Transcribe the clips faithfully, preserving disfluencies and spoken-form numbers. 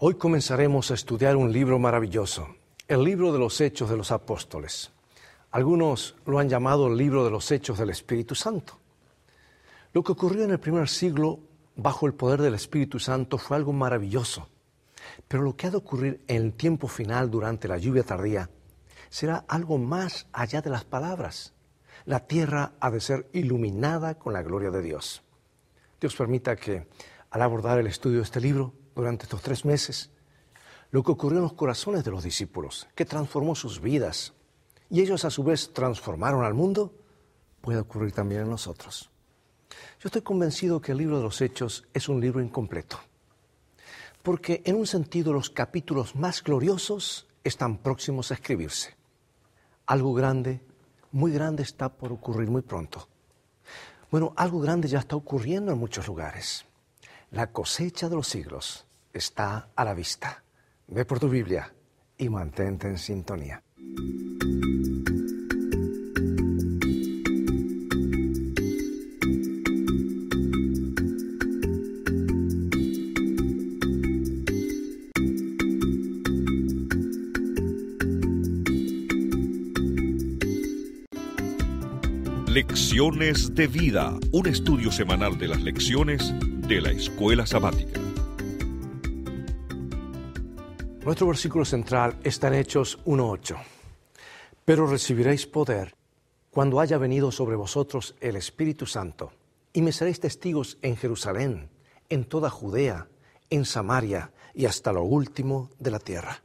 Hoy comenzaremos a estudiar un libro maravilloso, el libro de los Hechos de los Apóstoles. Algunos lo han llamado el libro de los Hechos del Espíritu Santo. Lo que ocurrió en el primer siglo bajo el poder del Espíritu Santo fue algo maravilloso. Pero lo que ha de ocurrir en el tiempo final durante la lluvia tardía será algo más allá de las palabras. La tierra ha de ser iluminada con la gloria de Dios. Dios permita que al abordar el estudio de este libro durante estos tres meses, lo que ocurrió en los corazones de los discípulos, que transformó sus vidas, y ellos a su vez transformaron al mundo, puede ocurrir también en nosotros. Yo estoy convencido que el libro de los Hechos es un libro incompleto, porque en un sentido los capítulos más gloriosos están próximos a escribirse. Algo grande, muy grande está por ocurrir muy pronto. Bueno, algo grande ya está ocurriendo en muchos lugares. La cosecha de los siglos está a la vista. Ve por tu Biblia y mantente en sintonía. Lecciones de Vida, un estudio semanal de las lecciones de la Escuela Sabática. Nuestro versículo central está en Hechos uno ocho. Pero recibiréis poder cuando haya venido sobre vosotros el Espíritu Santo, y me seréis testigos en Jerusalén, en toda Judea, en Samaria y hasta lo último de la tierra.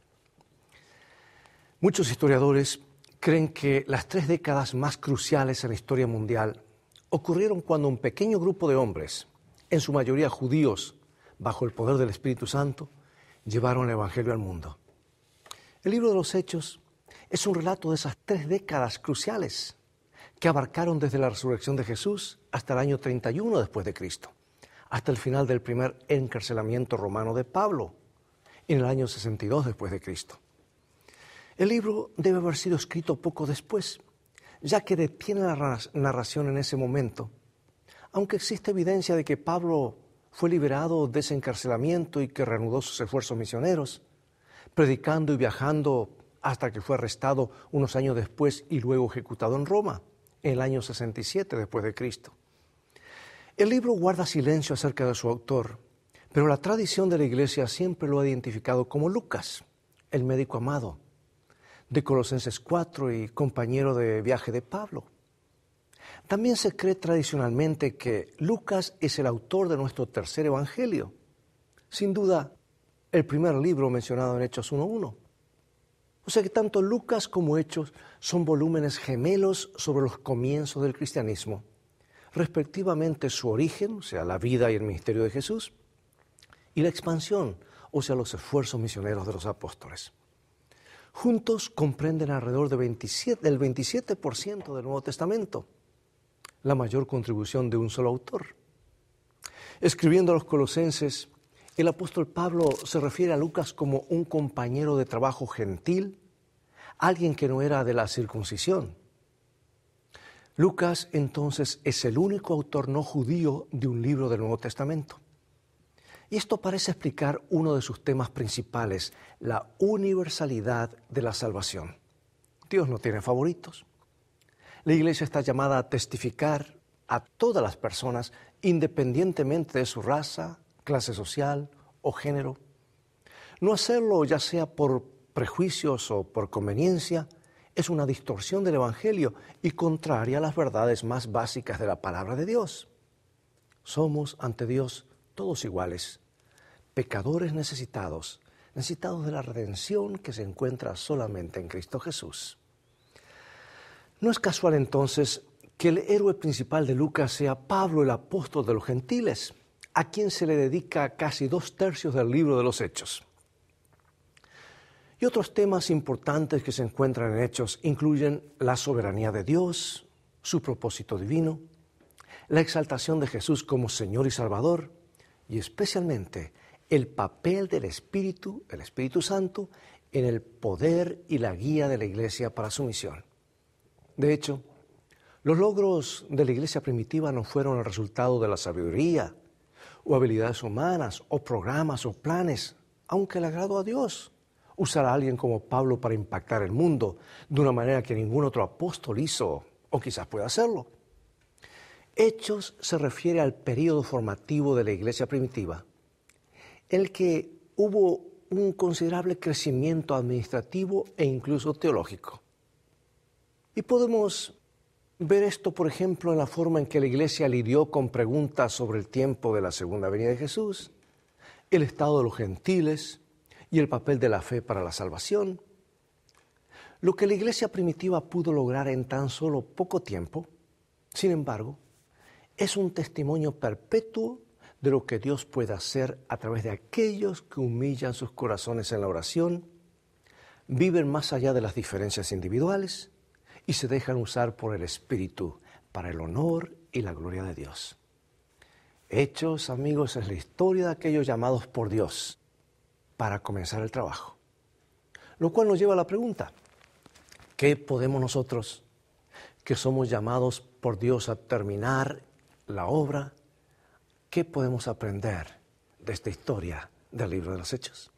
Muchos historiadores creen que las tres décadas más cruciales en la historia mundial ocurrieron cuando un pequeño grupo de hombres, en su mayoría judíos, bajo el poder del Espíritu Santo, llevaron el Evangelio al mundo. El libro de los Hechos es un relato de esas tres décadas cruciales que abarcaron desde la resurrección de Jesús hasta el año treinta y uno después de Cristo, hasta el final del primer encarcelamiento romano de Pablo, en el año sesenta y dos después de Cristo. El libro debe haber sido escrito poco después, ya que detiene la narración en ese momento, aunque existe evidencia de que Pablo fue liberado de ese encarcelamiento y que reanudó sus esfuerzos misioneros, predicando y viajando hasta que fue arrestado unos años después y luego ejecutado en Roma, en el año sesenta y siete después de Cristo. El libro guarda silencio acerca de su autor, pero la tradición de la Iglesia siempre lo ha identificado como Lucas, el médico amado de Colosenses cuatro y compañero de viaje de Pablo. También se cree tradicionalmente que Lucas es el autor de nuestro tercer evangelio. Sin duda, el primer libro mencionado en Hechos uno uno. O sea que tanto Lucas como Hechos son volúmenes gemelos sobre los comienzos del cristianismo, respectivamente su origen, o sea, la vida y el ministerio de Jesús, y la expansión, o sea, los esfuerzos misioneros de los apóstoles. Juntos comprenden alrededor de veintisiete, del veintisiete por ciento del Nuevo Testamento, la mayor contribución de un solo autor. Escribiendo a los Colosenses, el apóstol Pablo se refiere a Lucas como un compañero de trabajo gentil, alguien que no era de la circuncisión. Lucas, entonces, es el único autor no judío de un libro del Nuevo Testamento. Y esto parece explicar uno de sus temas principales, la universalidad de la salvación. Dios no tiene favoritos. La Iglesia está llamada a testificar a todas las personas, independientemente de su raza, clase social o género. No hacerlo, ya sea por prejuicios o por conveniencia, es una distorsión del Evangelio y contraria a las verdades más básicas de la palabra de Dios. Somos ante Dios todos iguales, pecadores necesitados, necesitados de la redención que se encuentra solamente en Cristo Jesús. No es casual entonces que el héroe principal de Lucas sea Pablo, el apóstol de los gentiles, a quien se le dedica casi dos tercios del libro de los Hechos. Y otros temas importantes que se encuentran en Hechos incluyen la soberanía de Dios, su propósito divino, la exaltación de Jesús como Señor y Salvador, y especialmente el papel del Espíritu, el Espíritu Santo, en el poder y la guía de la Iglesia para su misión. De hecho, los logros de la Iglesia primitiva no fueron el resultado de la sabiduría o habilidades humanas o programas o planes aunque le agradó a Dios usar a alguien como Pablo para impactar el mundo de una manera que ningún otro apóstol hizo, o quizás pueda hacerlo. Hechos se refiere al período formativo de la iglesia primitiva, en el que hubo un considerable crecimiento administrativo e incluso teológico. Y podemos ver esto, por ejemplo, en la forma en que la iglesia lidió con preguntas sobre el tiempo de la segunda venida de Jesús, el estado de los gentiles y el papel de la fe para la salvación. Lo que la iglesia primitiva pudo lograr en tan solo poco tiempo, sin embargo, es un testimonio perpetuo de lo que Dios puede hacer a través de aquellos que humillan sus corazones en la oración, viven más allá de las diferencias individuales y se dejan usar por el Espíritu para el honor y la gloria de Dios. Hechos, amigos, es la historia de aquellos llamados por Dios para comenzar el trabajo. Lo cual nos lleva a la pregunta, ¿qué podemos nosotros, que somos llamados por Dios a terminar la obra, qué podemos aprender de esta historia del libro de los Hechos?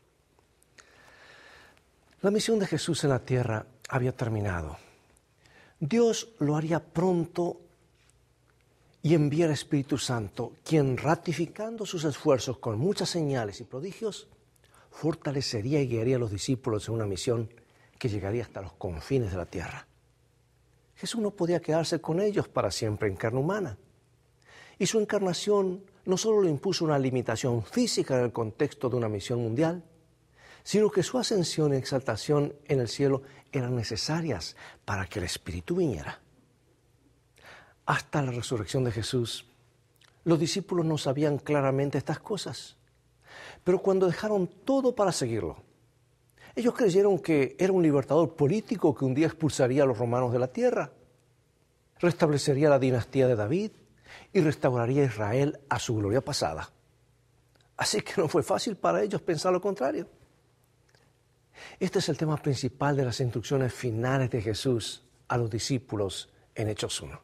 La misión de Jesús en la tierra había terminado. Dios lo haría pronto y envía el Espíritu Santo, quien, ratificando sus esfuerzos con muchas señales y prodigios, fortalecería y guiaría a los discípulos en una misión que llegaría hasta los confines de la tierra. Jesús no podía quedarse con ellos para siempre en carne humana. Y su encarnación no solo le impuso una limitación física en el contexto de una misión mundial, sino que su ascensión y exaltación en el cielo eran necesarias para que el Espíritu viniera. Hasta la resurrección de Jesús, los discípulos no sabían claramente estas cosas. Pero cuando dejaron todo para seguirlo, ellos creyeron que era un libertador político que un día expulsaría a los romanos de la tierra, restablecería la dinastía de David y restauraría a Israel a su gloria pasada. Así que no fue fácil para ellos pensar lo contrario. Este es el tema principal de las instrucciones finales de Jesús a los discípulos en Hechos uno.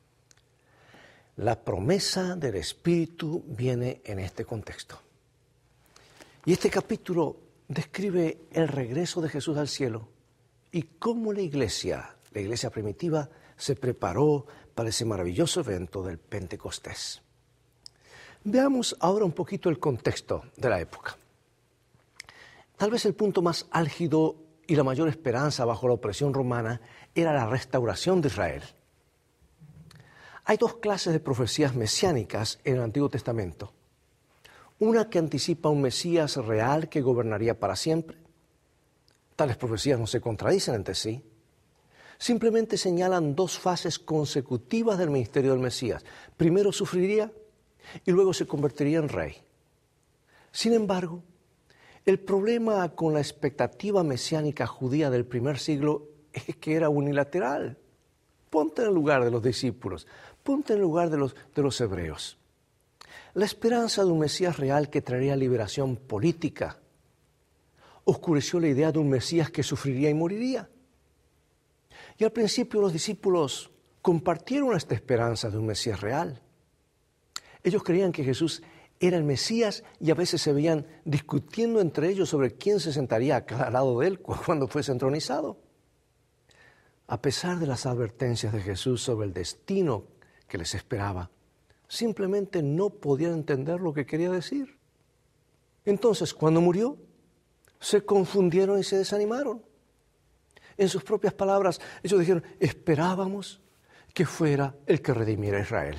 La promesa del Espíritu viene en este contexto. Y este capítulo describe el regreso de Jesús al cielo y cómo la iglesia, la iglesia primitiva, se preparó para ese maravilloso evento del Pentecostés. Veamos ahora un poquito el contexto de la época. Tal vez el punto más álgido y la mayor esperanza bajo la opresión romana era la restauración de Israel. Hay dos clases de profecías mesiánicas en el Antiguo Testamento. Una que anticipa un Mesías real que gobernaría para siempre. Tales profecías no se contradicen entre sí. Simplemente señalan dos fases consecutivas del ministerio del Mesías. Primero sufriría y luego se convertiría en rey. Sin embargo, el problema con la expectativa mesiánica judía del primer siglo es que era unilateral. Ponte en el lugar de los discípulos, ponte en el lugar de los, de los hebreos. La esperanza de un Mesías real que traería liberación política oscureció la idea de un Mesías que sufriría y moriría. Y al principio los discípulos compartieron esta esperanza de un Mesías real. Ellos creían que Jesús era el Mesías y a veces se veían discutiendo entre ellos sobre quién se sentaría a cada lado de él cuando fuese entronizado. A pesar de las advertencias de Jesús sobre el destino que les esperaba, simplemente no podían entender lo que quería decir. Entonces, cuando murió, se confundieron y se desanimaron. En sus propias palabras, ellos dijeron, esperábamos que fuera el que redimiera a Israel.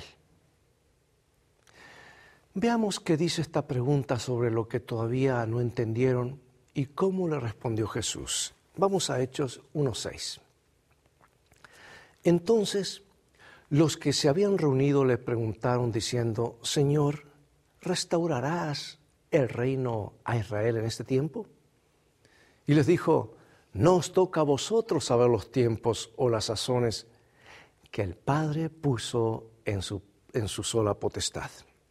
Veamos qué dice esta pregunta sobre lo que todavía no entendieron y cómo le respondió Jesús. Vamos a Hechos uno seis. Entonces, los que se habían reunido le preguntaron diciendo, Señor, ¿restaurarás el reino a Israel en este tiempo? Y les dijo, no os toca a vosotros saber los tiempos o las sazones que el Padre puso en su, en su sola potestad.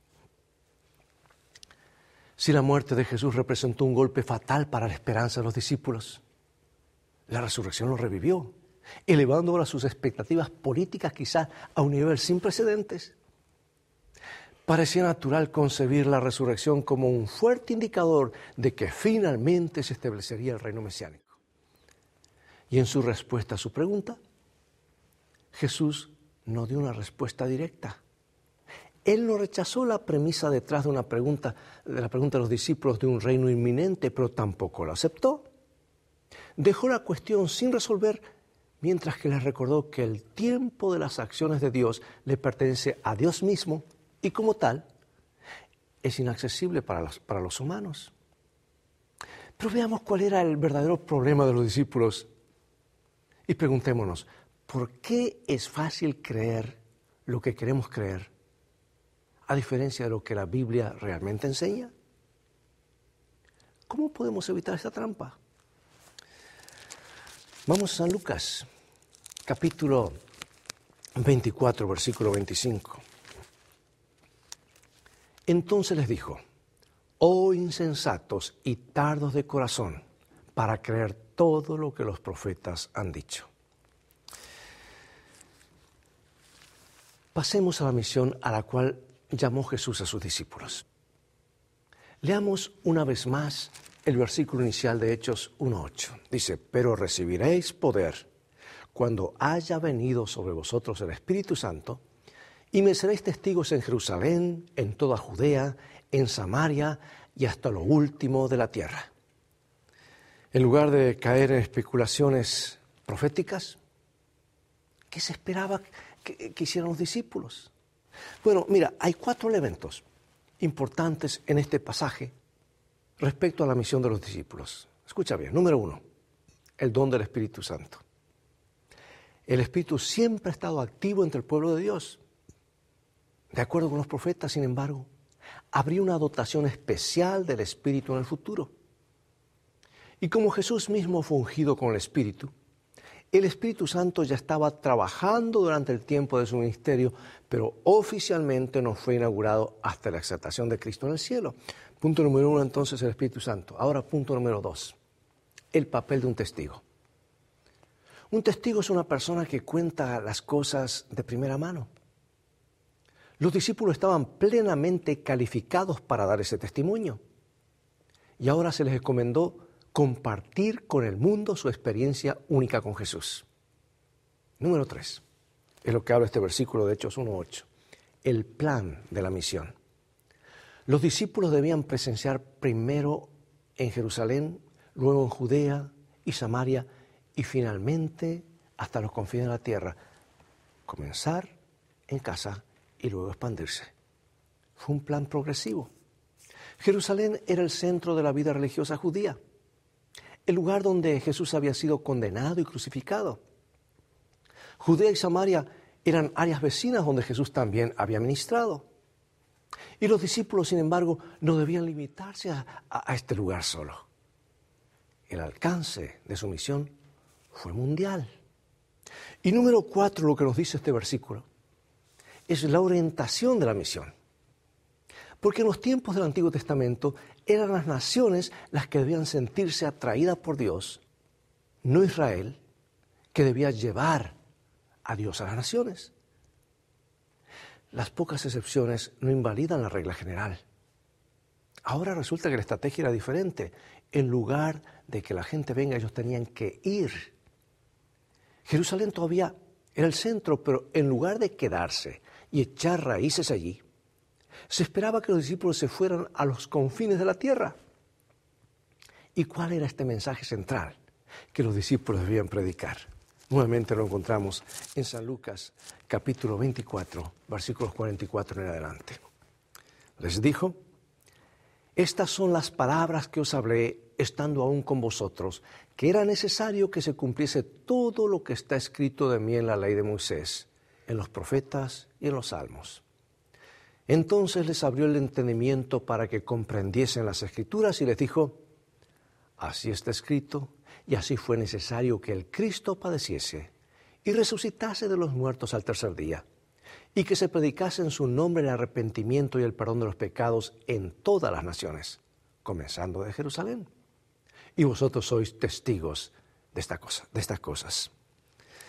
Si la muerte de Jesús representó un golpe fatal para la esperanza de los discípulos, la resurrección los revivió, elevando ahora sus expectativas políticas quizás a un nivel sin precedentes. Parecía natural concebir la resurrección como un fuerte indicador de que finalmente se establecería el reino mesiánico. Y en su respuesta a su pregunta, Jesús no dio una respuesta directa. Él no rechazó la premisa detrás de una pregunta, de la pregunta de los discípulos de un reino inminente, pero tampoco la aceptó. Dejó la cuestión sin resolver, mientras que les recordó que el tiempo de las acciones de Dios le pertenece a Dios mismo y como tal es inaccesible para los, para los humanos. Pero veamos cuál era el verdadero problema de los discípulos y preguntémonos, ¿por qué es fácil creer lo que queremos creer, a diferencia de lo que la Biblia realmente enseña? ¿Cómo podemos evitar esta trampa? Vamos a San Lucas, capítulo veinticuatro, versículo veinticinco. Entonces les dijo, oh insensatos y tardos de corazón, para creer todo lo que los profetas han dicho. Pasemos a la misión a la cual llamó Jesús a sus discípulos. Leamos una vez más el versículo inicial de Hechos uno ocho. Dice, pero recibiréis poder cuando haya venido sobre vosotros el Espíritu Santo, y me seréis testigos en Jerusalén, en toda Judea, en Samaria y hasta lo último de la tierra. En lugar de caer en especulaciones proféticas, ¿qué se esperaba que, que hicieran los discípulos? Bueno, mira, hay cuatro elementos importantes en este pasaje respecto a la misión de los discípulos. Escucha bien. Número uno, el don del Espíritu Santo. El Espíritu siempre ha estado activo entre el pueblo de Dios. De acuerdo con los profetas, sin embargo, habría una dotación especial del Espíritu en el futuro. Y como Jesús mismo fue ungido con el Espíritu, el Espíritu Santo ya estaba trabajando durante el tiempo de su ministerio, pero oficialmente no fue inaugurado hasta la exaltación de Cristo en el cielo. Punto número uno, entonces, el Espíritu Santo. Ahora, punto número dos, el papel de un testigo. Un testigo es una persona que cuenta las cosas de primera mano. Los discípulos estaban plenamente calificados para dar ese testimonio. Y ahora se les encomendó compartir con el mundo su experiencia única con Jesús. Número tres, es lo que habla este versículo de Hechos uno ocho, el plan de la misión. Los discípulos debían presenciar primero en Jerusalén, luego en Judea y Samaria y finalmente hasta los confines de la tierra. Comenzar en casa y luego expandirse. Fue un plan progresivo. Jerusalén era el centro de la vida religiosa judía, el lugar donde Jesús había sido condenado y crucificado. Judea y Samaria eran áreas vecinas donde Jesús también había ministrado. Y los discípulos, sin embargo, no debían limitarse a, a, a este lugar solo. El alcance de su misión fue mundial. Y número cuatro, lo que nos dice este versículo, es la orientación de la misión. Porque en los tiempos del Antiguo Testamento eran las naciones las que debían sentirse atraídas por Dios, no Israel, que debía llevar a Dios a las naciones. Las pocas excepciones no invalidan la regla general. Ahora resulta que la estrategia era diferente. En lugar de que la gente venga, ellos tenían que ir. Jerusalén todavía era el centro, pero en lugar de quedarse y echar raíces allí, se esperaba que los discípulos se fueran a los confines de la tierra. ¿Y cuál era este mensaje central que los discípulos debían predicar? Nuevamente lo encontramos en San Lucas, capítulo veinticuatro, versículos cuarenta y cuatro en adelante. Les dijo, estas son las palabras que os hablé estando aún con vosotros, que era necesario que se cumpliese todo lo que está escrito de mí en la ley de Moisés, en los profetas y en los salmos. Entonces les abrió el entendimiento para que comprendiesen las Escrituras y les dijo, así está escrito, y así fue necesario que el Cristo padeciese y resucitase de los muertos al tercer día, y que se predicase en su nombre el arrepentimiento y el perdón de los pecados en todas las naciones, comenzando de Jerusalén. Y vosotros sois testigos de, esta cosa, de estas cosas.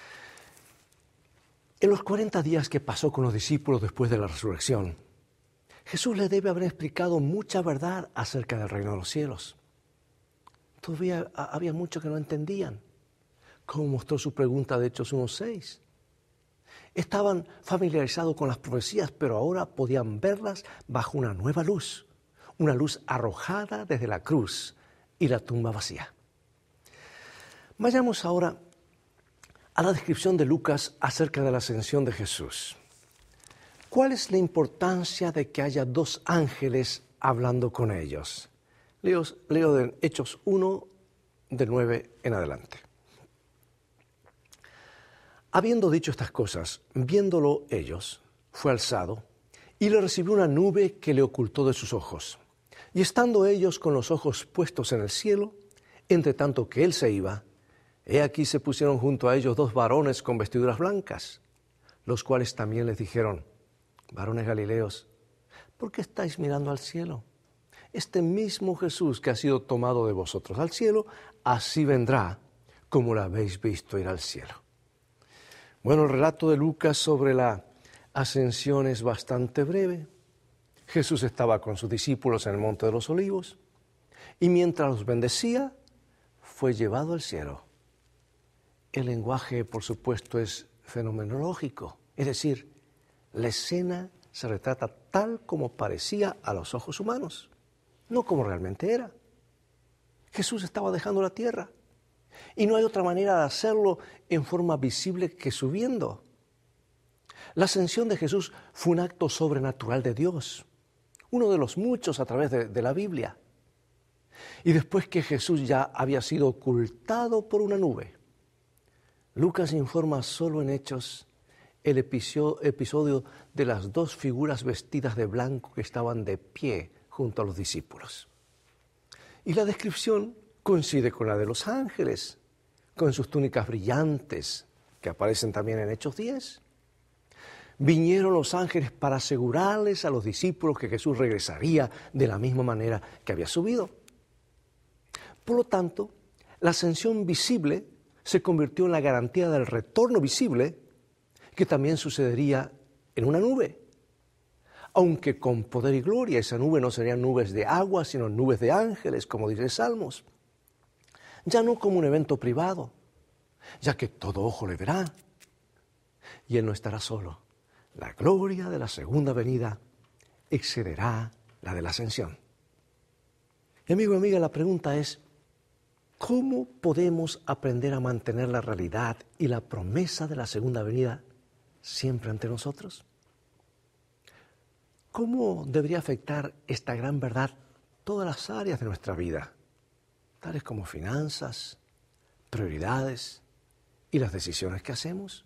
En los cuarenta días que pasó con los discípulos después de la resurrección, Jesús le debe haber explicado mucha verdad acerca del reino de los cielos. Todavía había muchos que no entendían, como mostró su pregunta de Hechos uno seis. Estaban familiarizados con las profecías, pero ahora podían verlas bajo una nueva luz, una luz arrojada desde la cruz y la tumba vacía. Vayamos ahora a la descripción de Lucas acerca de la ascensión de Jesús. ¿Cuál es la importancia de que haya dos ángeles hablando con ellos? Leo, leo de Hechos uno, de nueve en adelante. Habiendo dicho estas cosas, viéndolo ellos, fue alzado y le recibió una nube que le ocultó de sus ojos. Y estando ellos con los ojos puestos en el cielo, entre tanto que él se iba, he aquí se pusieron junto a ellos dos varones con vestiduras blancas, los cuales también les dijeron: varones galileos, ¿por qué estáis mirando al cielo? Este mismo Jesús que ha sido tomado de vosotros al cielo, así vendrá como lo habéis visto ir al cielo. Bueno, el relato de Lucas sobre la ascensión es bastante breve. Jesús estaba con sus discípulos en el Monte de los Olivos y mientras los bendecía, fue llevado al cielo. El lenguaje, por supuesto, es fenomenológico, es decir, la escena se retrata tal como parecía a los ojos humanos, no como realmente era. Jesús estaba dejando la tierra y no hay otra manera de hacerlo en forma visible que subiendo. La ascensión de Jesús fue un acto sobrenatural de Dios, uno de los muchos a través de, de la Biblia. Y después que Jesús ya había sido ocultado por una nube, Lucas informa solo en Hechos el episodio, episodio de las dos figuras vestidas de blanco que estaban de pie junto a los discípulos. Y la descripción coincide con la de los ángeles, con sus túnicas brillantes, que aparecen también en Hechos diez. Vinieron los ángeles para asegurarles a los discípulos que Jesús regresaría de la misma manera que había subido. Por lo tanto, la ascensión visible se convirtió en la garantía del retorno visible, que también sucedería en una nube. Aunque con poder y gloria, esa nube no serían nubes de agua, sino nubes de ángeles, como dice Salmos. Ya no como un evento privado, ya que todo ojo le verá. Y él no estará solo. La gloria de la segunda venida excederá la de la ascensión. Y amigo y amiga, la pregunta es, ¿cómo podemos aprender a mantener la realidad y la promesa de la segunda venida siempre ante nosotros? ¿Cómo debería afectar esta gran verdad todas las áreas de nuestra vida, tales como finanzas, prioridades y las decisiones que hacemos?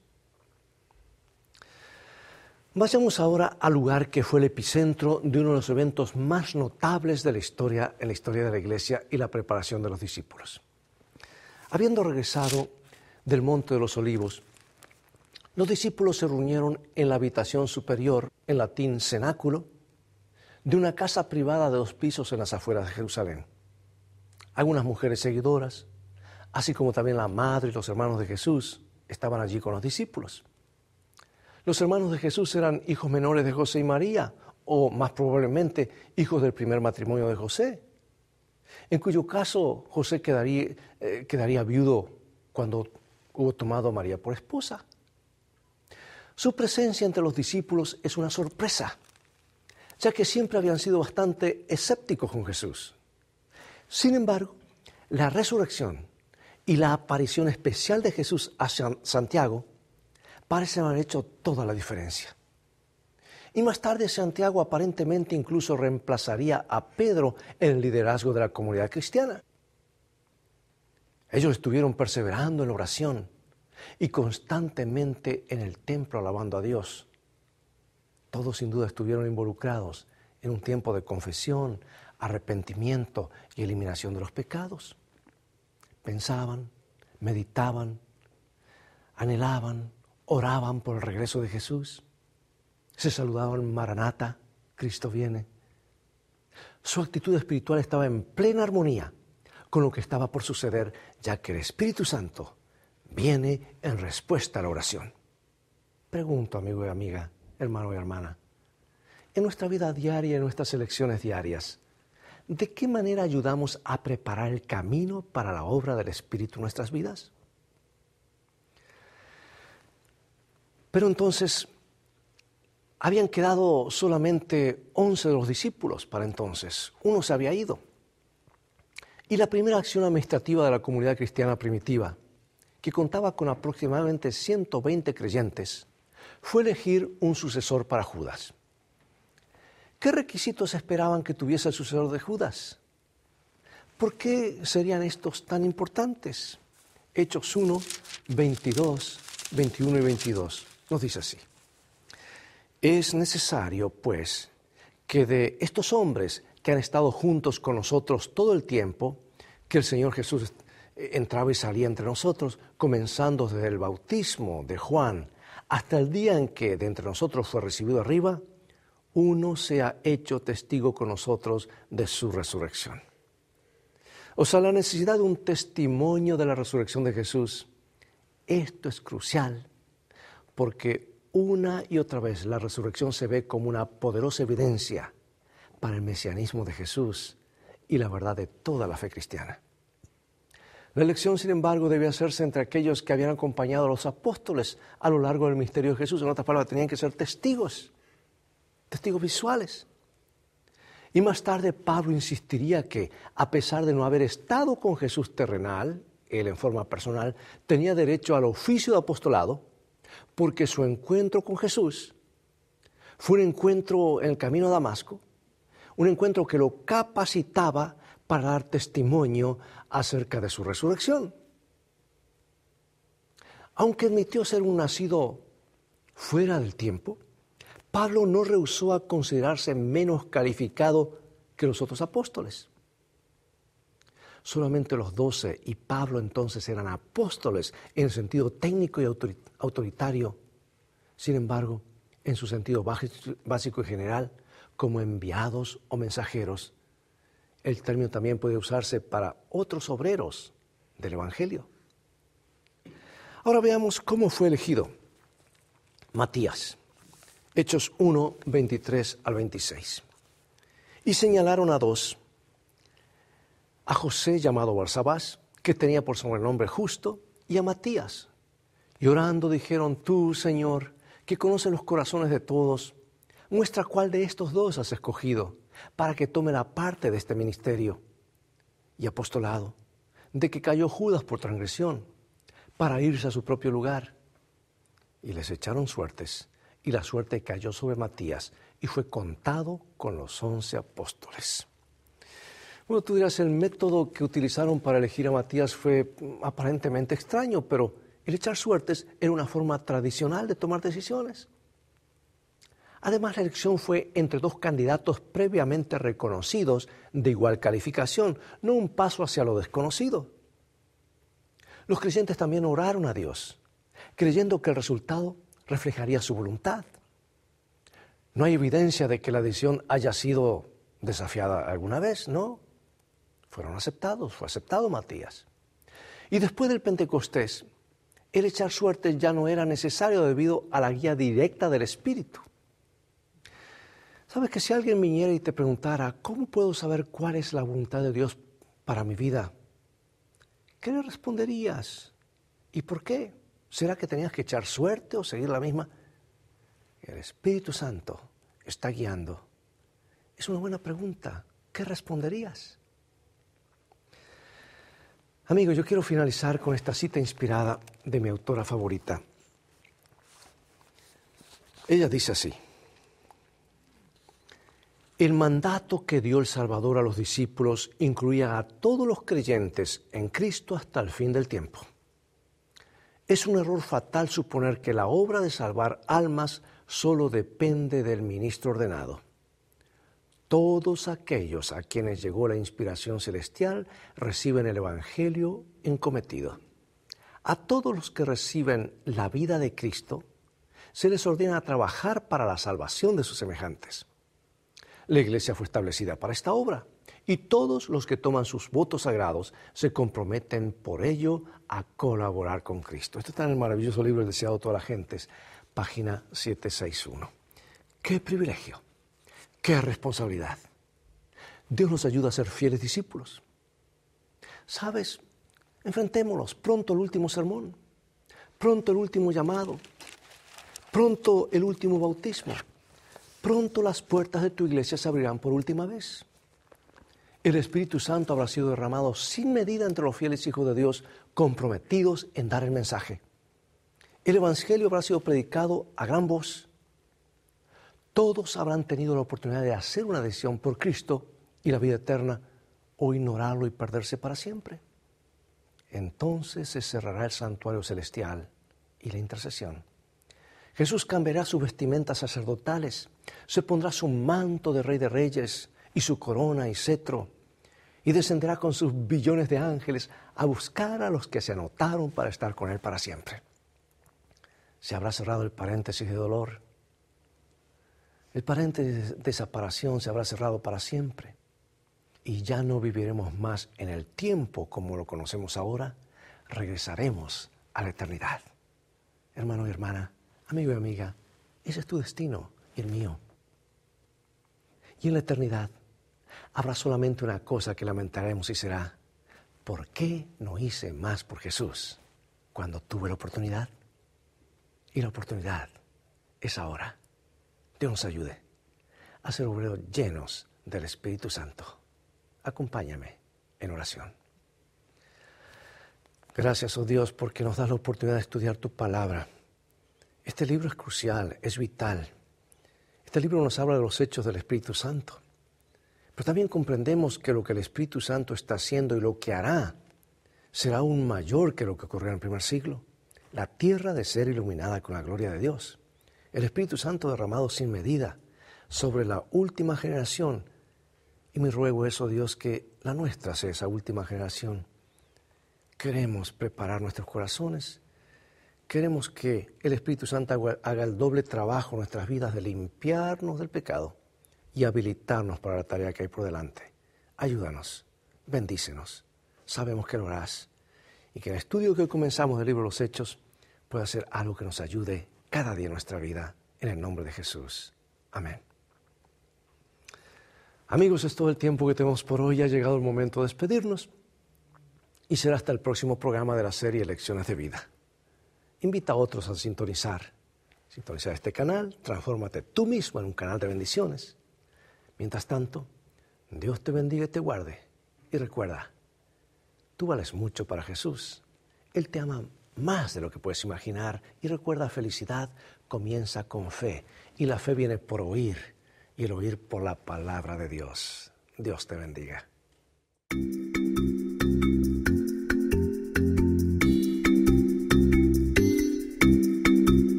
Vayamos ahora al lugar que fue el epicentro de uno de los eventos más notables de la historia, en la historia de la Iglesia y la preparación de los discípulos. Habiendo regresado del Monte de los Olivos, los discípulos se reunieron en la habitación superior, en latín cenáculo, de una casa privada de dos pisos en las afueras de Jerusalén. Algunas mujeres seguidoras, así como también la madre y los hermanos de Jesús, estaban allí con los discípulos. Los hermanos de Jesús eran hijos menores de José y María, o más probablemente hijos del primer matrimonio de José, en cuyo caso José quedaría, eh, quedaría viudo cuando hubo tomado a María por esposa. Su presencia entre los discípulos es una sorpresa, ya que siempre habían sido bastante escépticos con Jesús. Sin embargo, la resurrección y la aparición especial de Jesús a Santiago parecen haber hecho toda la diferencia. Y más tarde Santiago aparentemente incluso reemplazaría a Pedro en el liderazgo de la comunidad cristiana. Ellos estuvieron perseverando en la oración y constantemente en el templo alabando a Dios. Todos sin duda estuvieron involucrados en un tiempo de confesión, arrepentimiento y eliminación de los pecados. Pensaban, meditaban, anhelaban, oraban por el regreso de Jesús. Se saludaban Maranata, Cristo viene. Su actitud espiritual estaba en plena armonía con lo que estaba por suceder, ya que el Espíritu Santo viene en respuesta a la oración. Pregunto, amigo y amiga, hermano y hermana, en nuestra vida diaria, en nuestras elecciones diarias, ¿de qué manera ayudamos a preparar el camino para la obra del Espíritu en nuestras vidas? Pero entonces, habían quedado solamente once de los discípulos para entonces. Uno se había ido. Y la primera acción administrativa de la comunidad cristiana primitiva, que contaba con aproximadamente ciento veinte creyentes, fue elegir un sucesor para Judas. ¿Qué requisitos esperaban que tuviese el sucesor de Judas? ¿Por qué serían estos tan importantes? Hechos uno, veintidós, veintiuno y veintidós nos dice así. Es necesario, pues, que de estos hombres que han estado juntos con nosotros todo el tiempo, que el Señor Jesús entraba y salía entre nosotros, comenzando desde el bautismo de Juan hasta el día en que de entre nosotros fue recibido arriba, uno se ha hecho testigo con nosotros de su resurrección. O sea, la necesidad de un testimonio de la resurrección de Jesús, esto es crucial, porque una y otra vez la resurrección se ve como una poderosa evidencia para el mesianismo de Jesús y la verdad de toda la fe cristiana. La elección, sin embargo, debe hacerse entre aquellos que habían acompañado a los apóstoles a lo largo del misterio de Jesús. En otras palabras, tenían que ser testigos, testigos visuales. Y más tarde Pablo insistiría que, a pesar de no haber estado con Jesús terrenal, él en forma personal, tenía derecho al oficio de apostolado, porque su encuentro con Jesús fue un encuentro en el camino a Damasco, un encuentro que lo capacitaba para dar testimonio acerca de su resurrección. Aunque admitió ser un nacido fuera del tiempo, Pablo no rehusó a considerarse menos calificado que los otros apóstoles. Solamente los doce y Pablo entonces eran apóstoles en el sentido técnico y autoritario. Sin embargo, en su sentido básico y general, como enviados o mensajeros, el término también puede usarse para otros obreros del Evangelio. Ahora veamos cómo fue elegido Matías. Hechos uno, veintitrés al veintiséis. Y señalaron a dos, a José llamado Barsabás, que tenía por sobrenombre Justo, y a Matías. Y orando dijeron, tú, Señor, que conoces los corazones de todos, muestra cuál de estos dos has escogido, para que tome la parte de este ministerio y apostolado, de que cayó Judas por transgresión, para irse a su propio lugar. Y les echaron suertes, y la suerte cayó sobre Matías, y fue contado con los once apóstoles. Bueno, tú dirás, el método que utilizaron para elegir a Matías fue aparentemente extraño, pero el echar suertes era una forma tradicional de tomar decisiones. Además, la elección fue entre dos candidatos previamente reconocidos de igual calificación, no un paso hacia lo desconocido. Los creyentes también oraron a Dios, creyendo que el resultado reflejaría su voluntad. No hay evidencia de que la decisión haya sido desafiada alguna vez, ¿no? Fueron aceptados, fue aceptado Matías. Y después del Pentecostés, el echar suertes ya no era necesario debido a la guía directa del Espíritu. ¿Sabes que si alguien viniera y te preguntara, ¿cómo puedo saber cuál es la voluntad de Dios para mi vida? ¿Qué le responderías? ¿Y por qué? ¿Será que tenías que echar suerte o seguir la misma? El Espíritu Santo está guiando. Es una buena pregunta. ¿Qué responderías? Amigos, yo quiero finalizar con esta cita inspirada de mi autora favorita. Ella dice así: el mandato que dio el Salvador a los discípulos incluía a todos los creyentes en Cristo hasta el fin del tiempo. Es un error fatal suponer que la obra de salvar almas solo depende del ministro ordenado. Todos aquellos a quienes llegó la inspiración celestial reciben el Evangelio encometido. A todos los que reciben la vida de Cristo se les ordena trabajar para la salvación de sus semejantes. La Iglesia fue establecida para esta obra y todos los que toman sus votos sagrados se comprometen por ello a colaborar con Cristo. Esto está en el maravilloso libro El deseado de todas las gentes, página setecientos sesenta y uno. ¡Qué privilegio! ¡Qué responsabilidad! Dios nos ayuda a ser fieles discípulos. ¿Sabes? Enfrentémonos pronto el último sermón, pronto el último llamado, pronto el último bautismo, pronto las puertas de tu iglesia se abrirán por última vez. El Espíritu Santo habrá sido derramado sin medida entre los fieles hijos de Dios comprometidos en dar el mensaje. El Evangelio habrá sido predicado a gran voz. Todos habrán tenido la oportunidad de hacer una decisión por Cristo y la vida eterna o ignorarlo y perderse para siempre. Entonces se cerrará el santuario celestial y la intercesión. Jesús cambiará sus vestimentas sacerdotales, se pondrá su manto de Rey de Reyes y su corona y cetro, y descenderá con sus billones de ángeles a buscar a los que se anotaron para estar con Él para siempre. Se habrá cerrado el paréntesis de dolor. El paréntesis de separación se habrá cerrado para siempre. Y ya no viviremos más en el tiempo como lo conocemos ahora. Regresaremos a la eternidad. Hermano y hermana, amigo y amiga, ese es tu destino y el mío. Y en la eternidad habrá solamente una cosa que lamentaremos y será: ¿por qué no hice más por Jesús cuando tuve la oportunidad? Y la oportunidad es ahora. Dios nos ayude a ser obreros llenos del Espíritu Santo. Acompáñame en oración. Gracias, oh Dios, porque nos das la oportunidad de estudiar tu palabra. Este libro es crucial, es vital. Este libro nos habla de los hechos del Espíritu Santo. Pero también comprendemos que lo que el Espíritu Santo está haciendo y lo que hará será aún mayor que lo que ocurrió en el primer siglo. La tierra de ser iluminada con la gloria de Dios. El Espíritu Santo derramado sin medida sobre la última generación. Y mi ruego es, oh Dios, que la nuestra sea esa última generación. Queremos preparar nuestros corazones. Queremos que el Espíritu Santo haga el doble trabajo en nuestras vidas de limpiarnos del pecado y habilitarnos para la tarea que hay por delante. Ayúdanos, bendícenos. Sabemos que lo harás y que el estudio que hoy comenzamos del libro de los Hechos pueda ser algo que nos ayude cada día en nuestra vida. En el nombre de Jesús. Amén. Amigos, es todo el tiempo que tenemos por hoy. Ha llegado el momento de despedirnos y será hasta el próximo programa de la serie Lecciones de Vida. Invita a otros a sintonizar. Sintonizar este canal, transfórmate tú mismo en un canal de bendiciones. Mientras tanto, Dios te bendiga y te guarde. Y recuerda, tú vales mucho para Jesús. Él te ama más de lo que puedes imaginar. Y recuerda, felicidad comienza con fe. Y la fe viene por oír. Y el oír por la palabra de Dios. Dios te bendiga.